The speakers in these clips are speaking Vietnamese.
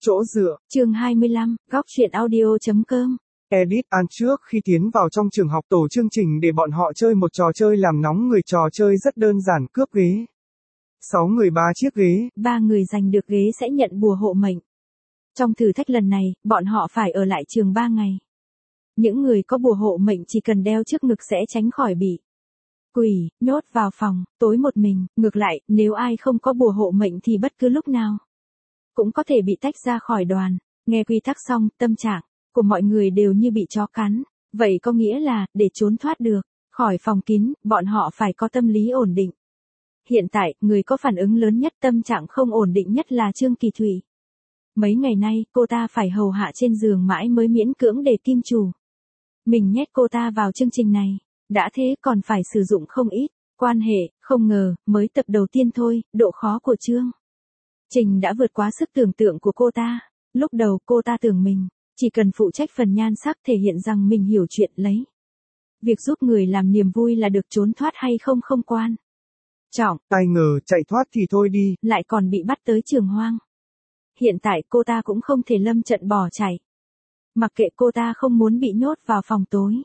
Chỗ dựa. Chương 25, góc truyện audio.com. Edit An trước khi tiến vào trong trường học tổ chương trình để bọn họ chơi một trò chơi làm nóng người. Trò chơi rất đơn giản, cướp ghế. 6 người 3 chiếc ghế. 3 người giành được ghế sẽ nhận bùa hộ mệnh. Trong thử thách lần này, bọn họ phải ở lại trường 3 ngày. Những người có bùa hộ mệnh chỉ cần đeo trước ngực sẽ tránh khỏi bị quỷ nhốt vào phòng, tối một mình. Ngược lại, nếu ai không có bùa hộ mệnh thì bất cứ lúc nào cũng có thể bị tách ra khỏi đoàn. Nghe quy tắc xong, tâm trạng của mọi người đều như bị chó cắn. Vậy có nghĩa là, để trốn thoát được khỏi phòng kín, bọn họ phải có tâm lý ổn định. Hiện tại, người có phản ứng lớn nhất, tâm trạng không ổn định nhất là Trương Kỳ Thụy. Mấy ngày nay, cô ta phải hầu hạ trên giường mãi mới miễn cưỡng để kim chủ mình nhét cô ta vào chương trình này. Đã thế còn phải sử dụng không ít quan hệ. Không ngờ, mới tập đầu tiên thôi, độ khó của chương trình đã vượt quá sức tưởng tượng của cô ta. Lúc đầu cô ta tưởng mình chỉ cần phụ trách phần nhan sắc, thể hiện rằng mình hiểu chuyện, lấy việc giúp người làm niềm vui là được, trốn thoát hay không không quan trọng. Ai ngờ, chạy thoát thì thôi đi, lại còn bị bắt tới trường hoang. Hiện tại cô ta cũng không thể lâm trận bỏ chạy. Mặc kệ, cô ta không muốn bị nhốt vào phòng tối.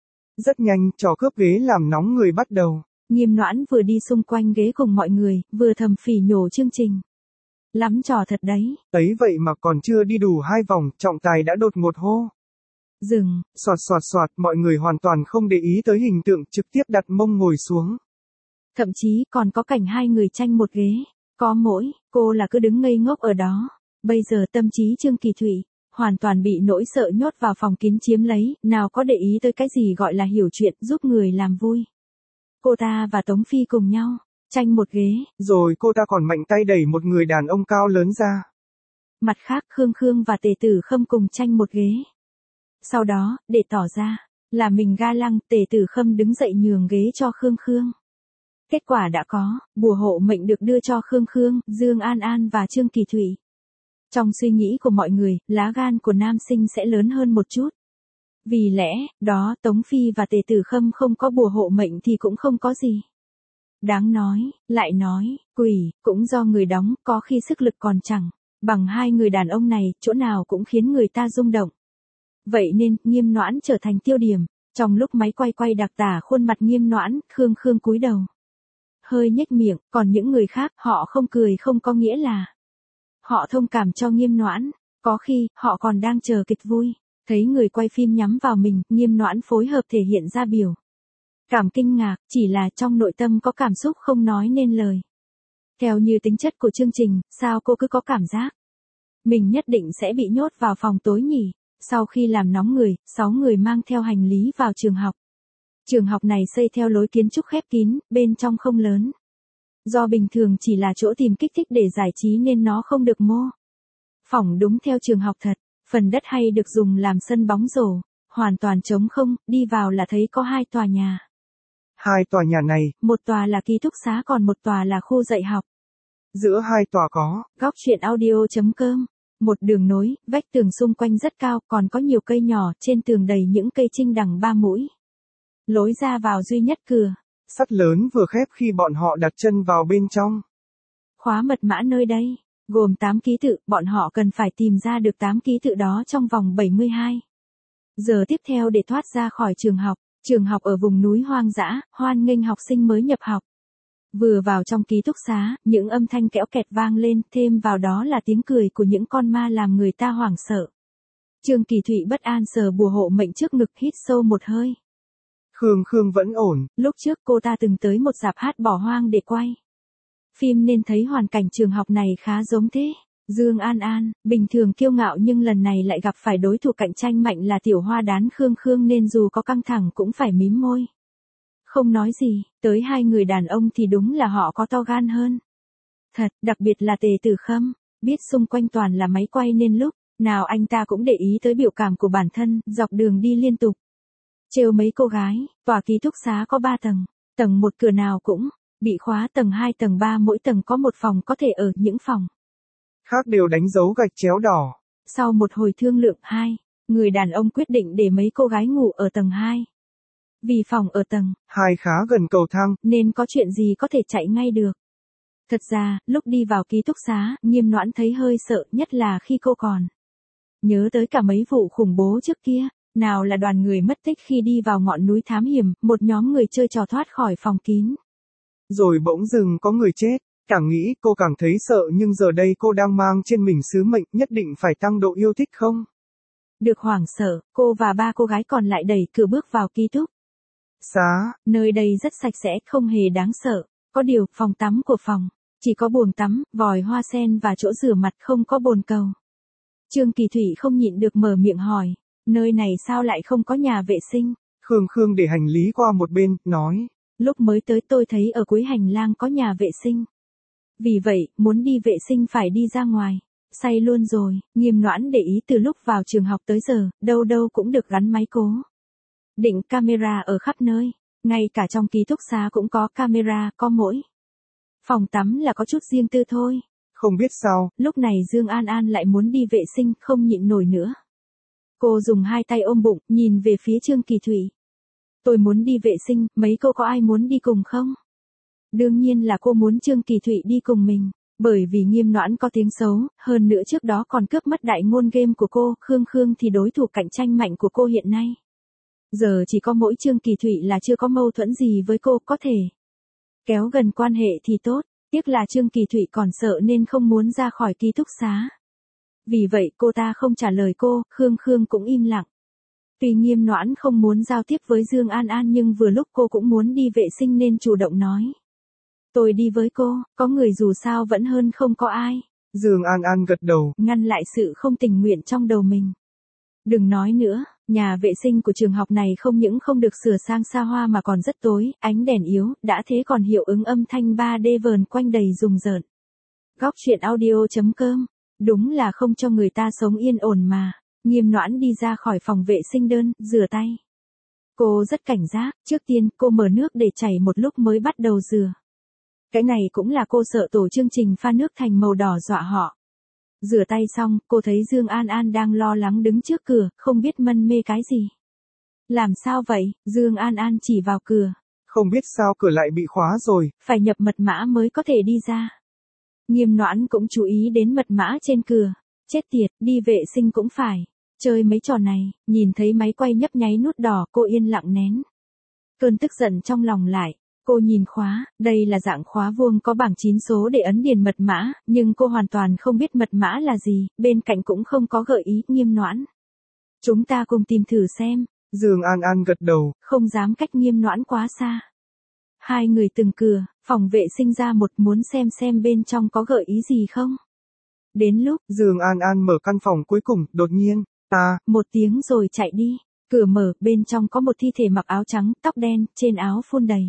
Rất nhanh, trò cướp ghế làm nóng người bắt đầu. Nghiêm Noãn vừa đi xung quanh ghế cùng mọi người, vừa thầm phỉ nhổ chương trình. Lắm trò thật đấy. Ấy vậy mà còn chưa đi đủ 2 vòng, trọng tài đã đột ngột hô. Dừng. Soạt soạt soạt, mọi người hoàn toàn không để ý tới hình tượng, trực tiếp đặt mông ngồi xuống. Thậm chí còn có cảnh 2 người tranh một ghế. Có mỗi, cô là cứ đứng ngây ngốc ở đó. Bây giờ tâm trí Trương Kỳ Thụy hoàn toàn bị nỗi sợ nhốt vào phòng kín chiếm lấy, nào có để ý tới cái gì gọi là hiểu chuyện, giúp người làm vui. Cô ta và Tống Phi cùng nhau tranh một ghế. Rồi cô ta còn mạnh tay đẩy một người đàn ông cao lớn ra. Mặt khác, Khương và Tề Tử Khâm cùng tranh một ghế. Sau đó, để tỏ ra là mình ga lăng, Tề Tử Khâm đứng dậy nhường ghế cho Khương. Kết quả đã có, bùa hộ mệnh được đưa cho Khương, Dương An An và Trương Kỳ Thụy. Trong suy nghĩ của mọi người, lá gan của nam sinh sẽ lớn hơn một chút. Vì lẽ đó, Tống Phi và Tề Tử Khâm không có bùa hộ mệnh thì cũng không có gì đáng nói. Lại nói, quỷ cũng do người đóng, có khi sức lực còn chẳng bằng 2 người đàn ông này, chỗ nào cũng khiến người ta rung động. Vậy nên, Nghiêm Noãn trở thành tiêu điểm. Trong lúc máy quay đặc tả khuôn mặt Nghiêm Noãn, Khương cúi đầu, hơi nhếch miệng. Còn những người khác, họ không cười không có nghĩa là họ thông cảm cho Nghiêm Noãn. Có khi, họ còn đang chờ kịch vui. Thấy người quay phim nhắm vào mình, Nghiêm Noãn phối hợp thể hiện ra biểu cảm kinh ngạc, chỉ là trong nội tâm có cảm xúc không nói nên lời. Theo như tính chất của chương trình, sao cô cứ có cảm giác mình nhất định sẽ bị nhốt vào phòng tối nhỉ? Sau khi làm nóng người, 6 người mang theo hành lý vào trường học. Trường học này xây theo lối kiến trúc khép kín, bên trong không lớn. Do bình thường chỉ là chỗ tìm kích thích để giải trí nên nó không được mô phỏng đúng theo trường học thật. Phần đất hay được dùng làm sân bóng rổ, hoàn toàn trống không. Đi vào là thấy có 2 tòa nhà. 2 tòa nhà này, một tòa là ký túc xá, còn một tòa là khu dạy học. Giữa 2 tòa có góc truyện audio.com. Một đường nối, vách tường xung quanh rất cao, còn có nhiều cây nhỏ, trên tường đầy những cây trinh đằng 3 mũi. Lối ra vào duy nhất cửa sắt lớn vừa khép khi bọn họ đặt chân vào bên trong. Khóa mật mã nơi đây gồm 8 ký tự, bọn họ cần phải tìm ra được 8 ký tự đó trong vòng 72 giờ tiếp theo để thoát ra khỏi trường học. Trường học ở vùng núi hoang dã, hoan nghênh học sinh mới nhập học. Vừa vào trong ký túc xá, những âm thanh kẽo kẹt vang lên, thêm vào đó là tiếng cười của những con ma làm người ta hoảng sợ. Trương Kỳ Thụy bất an sờ bùa hộ mệnh trước ngực, hít sâu một hơi. Khương vẫn ổn. Lúc trước cô ta từng tới một rạp hát bỏ hoang để quay phim nên thấy hoàn cảnh trường học này khá giống thế. Dương An An, bình thường kiêu ngạo nhưng lần này lại gặp phải đối thủ cạnh tranh mạnh là tiểu hoa đán Khương nên dù có căng thẳng cũng phải mím môi. Không nói gì, tới 2 người đàn ông thì đúng là họ có to gan hơn. Thật, đặc biệt là Tề Tử Khâm, biết xung quanh toàn là máy quay nên lúc nào anh ta cũng để ý tới biểu cảm của bản thân, dọc đường đi liên tục trêu mấy cô gái. Tòa ký túc xá có 3 tầng, tầng 1 cửa nào cũng bị khóa, tầng 2, tầng 3 mỗi tầng có một phòng có thể ở, những phòng khác đều đánh dấu gạch chéo đỏ. Sau một hồi thương lượng, 2 người đàn ông quyết định để mấy cô gái ngủ ở tầng 2. Vì phòng ở tầng 2 khá gần cầu thang, nên có chuyện gì có thể chạy ngay được. Thật ra, lúc đi vào ký túc xá, Nghiêm Noãn thấy hơi sợ, nhất là khi cô còn nhớ tới cả mấy vụ khủng bố trước kia. Nào là đoàn người mất tích khi đi vào ngọn núi thám hiểm, một nhóm người chơi trò thoát khỏi phòng kín. Rồi bỗng dưng có người chết. Càng nghĩ cô càng thấy sợ, nhưng giờ đây cô đang mang trên mình sứ mệnh nhất định phải tăng độ yêu thích không? Được hoảng sợ, cô và ba cô gái còn lại đẩy cửa bước vào ký túc xá. Nơi đây rất sạch sẽ, không hề đáng sợ. Có điều, phòng tắm của phòng chỉ có bồn tắm, vòi hoa sen và chỗ rửa mặt, không có bồn cầu. Trương Kỳ Thụy không nhịn được mở miệng hỏi, nơi này sao lại không có nhà vệ sinh? Khương để hành lý qua một bên, nói. Lúc mới tới tôi thấy ở cuối hành lang có nhà vệ sinh. Vì vậy, muốn đi vệ sinh phải đi ra ngoài. Say luôn rồi. Nghiêm Noãn để ý từ lúc vào trường học tới giờ, đâu đâu cũng được gắn máy cố định camera ở khắp nơi. Ngay cả trong ký túc xá cũng có camera, có mỗi phòng tắm là có chút riêng tư thôi. Không biết sao, lúc này Dương An An lại muốn đi vệ sinh, không nhịn nổi nữa. Cô dùng hai tay ôm bụng, nhìn về phía Trương Kỳ Thụy. Tôi muốn đi vệ sinh, mấy cô có ai muốn đi cùng không? Đương nhiên là cô muốn Trương Kỳ Thụy đi cùng mình, bởi vì Nghiêm Noãn có tiếng xấu, hơn nữa trước đó còn cướp mất đại ngôn game của cô, Khương thì đối thủ cạnh tranh mạnh của cô hiện nay. Giờ chỉ có mỗi Trương Kỳ Thụy là chưa có mâu thuẫn gì với cô, có thể kéo gần quan hệ thì tốt, tiếc là Trương Kỳ Thụy còn sợ nên không muốn ra khỏi ký túc xá. Vì vậy cô ta không trả lời cô, Khương cũng im lặng. Tuy Nghiêm Noãn không muốn giao tiếp với Dương An An nhưng vừa lúc cô cũng muốn đi vệ sinh nên chủ động nói. Tôi đi với cô, có người dù sao vẫn hơn không có ai. Dương An An gật đầu, ngăn lại sự không tình nguyện trong đầu mình. Đừng nói nữa, nhà vệ sinh của trường học này không những không được sửa sang xa hoa mà còn rất tối, ánh đèn yếu, đã thế còn hiệu ứng âm thanh 3D vờn quanh đầy rùng rợn. Góc truyện audio.com, đúng là không cho người ta sống yên ổn mà. Nghiêm Noãn đi ra khỏi phòng vệ sinh đơn, rửa tay. Cô rất cảnh giác, trước tiên cô mở nước để chảy một lúc mới bắt đầu rửa. Cái này cũng là cô sợ tổ chương trình pha nước thành màu đỏ dọa họ. Rửa tay xong, cô thấy Dương An An đang lo lắng đứng trước cửa, không biết mân mê cái gì. Làm sao vậy? Dương An An chỉ vào cửa. Không biết sao cửa lại bị khóa rồi. Phải nhập mật mã mới có thể đi ra. Nghiêm Noãn cũng chú ý đến mật mã trên cửa. Chết tiệt, đi vệ sinh cũng phải chơi mấy trò này. Nhìn thấy máy quay nhấp nháy nút đỏ, cô yên lặng nén cơn tức giận trong lòng lại. Cô nhìn khóa, đây là dạng khóa vuông có bảng 9 số để ấn điền mật mã, nhưng cô hoàn toàn không biết mật mã là gì, bên cạnh cũng không có gợi ý. Nghiêm Noãn, chúng ta cùng tìm thử xem. Dương An An gật đầu, không dám cách Nghiêm Noãn quá xa. Hai người từng cửa, phòng vệ sinh ra một, muốn xem bên trong có gợi ý gì không. Đến lúc Dương An An mở căn phòng cuối cùng, đột nhiên, một tiếng rồi chạy đi. Cửa mở, bên trong có một thi thể mặc áo trắng, tóc đen, trên áo phun đầy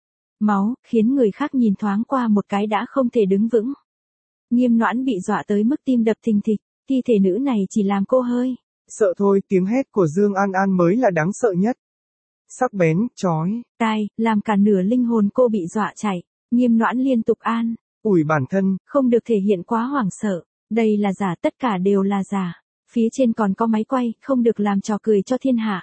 máu, khiến người khác nhìn thoáng qua một cái đã không thể đứng vững. Nghiêm Noãn bị dọa tới mức tim đập thình thịch, thi thể nữ này chỉ làm cô hơi sợ thôi, tiếng hét của Dương An An mới là đáng sợ nhất. Sắc bén, chói tai, làm cả nửa linh hồn cô bị dọa chạy. Nghiêm Noãn liên tục an ủi bản thân, không được thể hiện quá hoảng sợ. Đây là giả, tất cả đều là giả. Phía trên còn có máy quay, không được làm trò cười cho thiên hạ.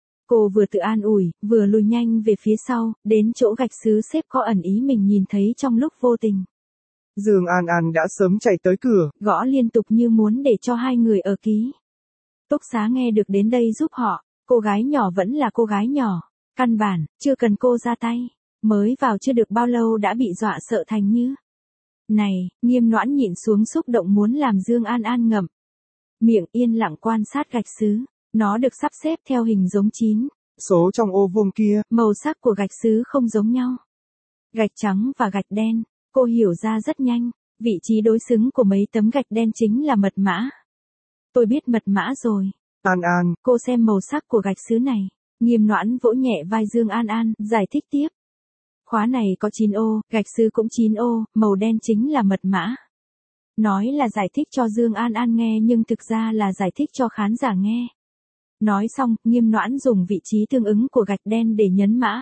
Cô vừa tự an ủi, vừa lùi nhanh về phía sau, đến chỗ gạch sứ xếp có ẩn ý mình nhìn thấy trong lúc vô tình. Dương An An đã sớm chạy tới cửa, gõ liên tục như muốn để cho hai người ở ký túc xá nghe được đến đây giúp họ. Cô gái nhỏ vẫn là cô gái nhỏ, căn bản chưa cần cô ra tay, mới vào chưa được bao lâu đã bị dọa sợ thành như này. Nghiêm Noãn nhịn xuống xúc động muốn làm Dương An An ngậm miệng, yên lặng quan sát gạch sứ. Nó được sắp xếp theo hình giống 9 số trong ô vuông kia. Màu sắc của gạch sứ không giống nhau, gạch trắng và gạch đen. Cô hiểu ra rất nhanh, vị trí đối xứng của mấy tấm gạch đen chính là mật mã. Tôi biết mật mã rồi. An An, cô xem màu sắc của gạch sứ này. Nghiêm Noãn vỗ nhẹ vai Dương An An, giải thích tiếp. Khóa này có 9 ô, gạch sứ cũng 9 ô, màu đen chính là mật mã. Nói là giải thích cho Dương An An nghe nhưng thực ra là giải thích cho khán giả nghe. Nói xong, Nghiêm Noãn dùng vị trí tương ứng của gạch đen để nhấn mã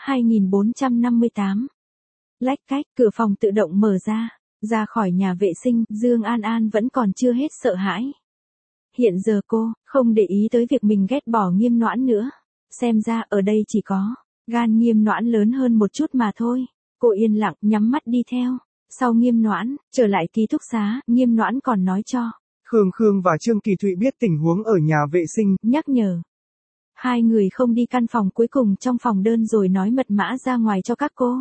2458. Lách cách, cửa phòng tự động mở ra. Ra khỏi nhà vệ sinh, Dương An An vẫn còn chưa hết sợ hãi. Hiện giờ cô không để ý tới việc mình ghét bỏ Nghiêm Noãn nữa. Xem ra ở đây chỉ có gan Nghiêm Noãn lớn hơn một chút mà thôi. Cô yên lặng nhắm mắt đi theo. Sau Nghiêm Noãn, trở lại ký túc xá, Nghiêm Noãn còn nói cho Khương Khương và Trương Kỳ Thụy biết tình huống ở nhà vệ sinh, nhắc nhở. Hai người không đi căn phòng cuối cùng trong phòng đơn rồi nói mật mã ra ngoài cho các cô.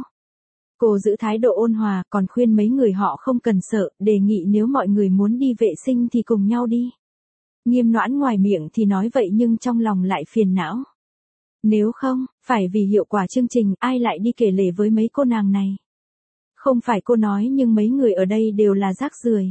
Cô giữ thái độ ôn hòa, còn khuyên mấy người họ không cần sợ, đề nghị nếu mọi người muốn đi vệ sinh thì cùng nhau đi. Nghiêm Noãn ngoài miệng thì nói vậy nhưng trong lòng lại phiền não. Nếu không, phải vì hiệu quả chương trình, ai lại đi kể lể với mấy cô nàng này. Không phải cô nói nhưng mấy người ở đây đều là rác rưởi.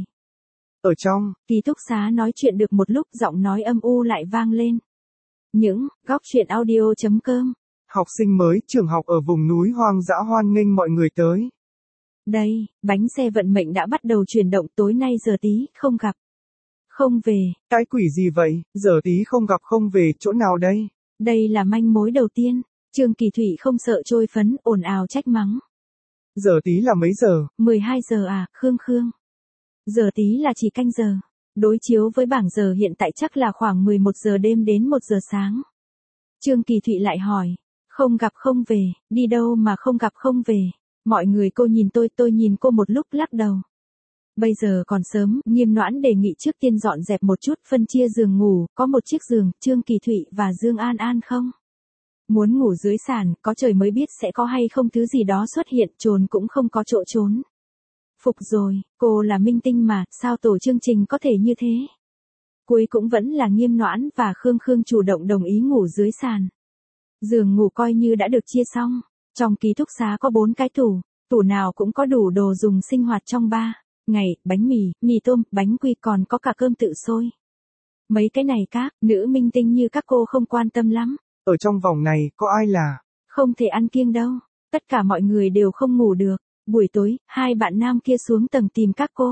ở trong Ký túc xá nói chuyện được một lúc giọng nói âm u lại vang lên. Những góc chuyện audio.com. học sinh mới trường học ở vùng núi hoang dã hoan nghênh mọi người tới. Đây, bánh xe vận mệnh đã bắt đầu chuyển động, tối nay giờ tí không gặp. Không về. Cái quỷ gì vậy, giờ tí không gặp không về, chỗ nào đây? Đây là manh mối đầu tiên. Trương Kỳ Thụy không sợ trôi phấn, ồn ào trách mắng. Giờ tí là mấy giờ? 12 giờ à, Khương Khương. Giờ tí là chỉ canh giờ. Đối chiếu với bảng giờ hiện tại chắc là khoảng 11 giờ đêm đến 1 giờ sáng. Trương Kỳ Thụy lại hỏi. Không gặp không về, đi đâu mà không gặp không về. Mọi người cô nhìn tôi nhìn cô một lúc lắc đầu. Bây giờ còn sớm, Nghiêm Noãn đề nghị trước tiên dọn dẹp một chút, phân chia giường ngủ, có một chiếc giường, Trương Kỳ Thụy và Dương An An không? Muốn ngủ dưới sàn, có trời mới biết sẽ có hay không thứ gì đó xuất hiện, trốn cũng không có chỗ trốn. Phục rồi, cô là minh tinh mà, sao tổ chương trình có thể như thế? Cuối cũng vẫn là Nghiêm Noãn và Khương Khương chủ động đồng ý ngủ dưới sàn. Giường ngủ coi như đã được chia xong. Trong ký túc xá có 4 cái tủ nào cũng có đủ đồ dùng sinh hoạt trong 3 ngày, bánh mì, mì tôm, bánh quy, còn có cả cơm tự sôi. Mấy cái này các nữ minh tinh như các cô không quan tâm lắm. Ở trong vòng này, có ai là không thể ăn kiêng đâu. Tất cả mọi người đều không ngủ được. Buổi tối, hai bạn nam kia xuống tầng tìm các cô.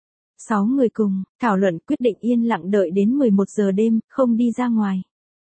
6 người cùng, thảo luận quyết định yên lặng đợi đến 11 giờ đêm, không đi ra ngoài.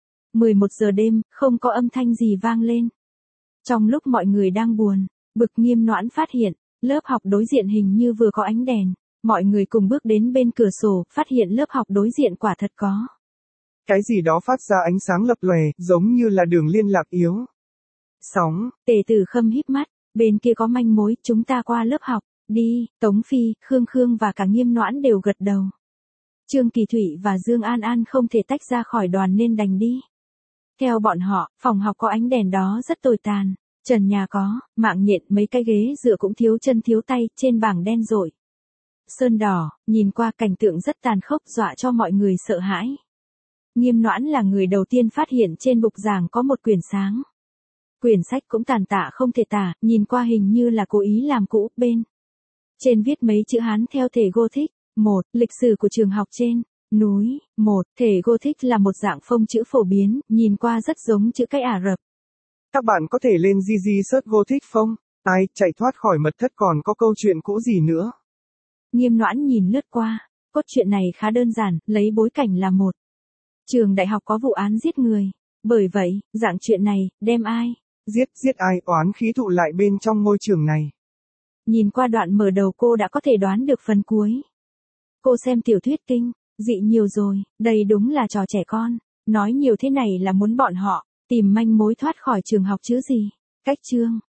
11 giờ đêm, không có âm thanh gì vang lên. Trong lúc mọi người đang buồn, bực, Nghiêm Noãn phát hiện, lớp học đối diện hình như vừa có ánh đèn. Mọi người cùng bước đến bên cửa sổ, phát hiện lớp học đối diện quả thật có cái gì đó phát ra ánh sáng lập lòe, giống như là đường liên lạc yếu. Sóng. Tề Tử Khâm híp mắt, bên kia có manh mối, chúng ta qua lớp học, đi. Tống Phi, Khương Khương và cả Nghiêm Noãn đều gật đầu. Trương Kỳ Thụy và Dương An An không thể tách ra khỏi đoàn nên đành đi. Theo bọn họ, phòng học có ánh đèn đó rất tồi tàn, trần nhà có mạng nhện, mấy cái ghế dựa cũng thiếu chân thiếu tay, trên bảng đen rội sơn đỏ, nhìn qua cảnh tượng rất tàn khốc, dọa cho mọi người sợ hãi. Nghiêm Noãn là người đầu tiên phát hiện trên bục giảng có một quyển sáng. Quyển sách cũng tàn tạ không thể tả, nhìn qua hình như là cố ý làm cũ, bên trên viết mấy chữ Hán theo thể Gothic. 1. Lịch sử của trường học trên núi. 1. Thể Gothic là một dạng phông chữ phổ biến, nhìn qua rất giống chữ cái Ả Rập. Các bạn có thể lên GG search Gothic phông. Ai, chạy thoát khỏi mật thất còn có câu chuyện cũ gì nữa? Nghiêm Noãn nhìn lướt qua. Cốt truyện này khá đơn giản, lấy bối cảnh là một trường đại học có vụ án giết người. Bởi vậy, dạng chuyện này, đem ai giết ai, oán khí tụ lại bên trong ngôi trường này. Nhìn qua đoạn mở đầu cô đã có thể đoán được phần cuối. Cô xem tiểu thuyết kinh dị nhiều rồi, đây đúng là trò trẻ con. Nói nhiều thế này là muốn bọn họ tìm manh mối thoát khỏi trường học chứ gì. Cách chương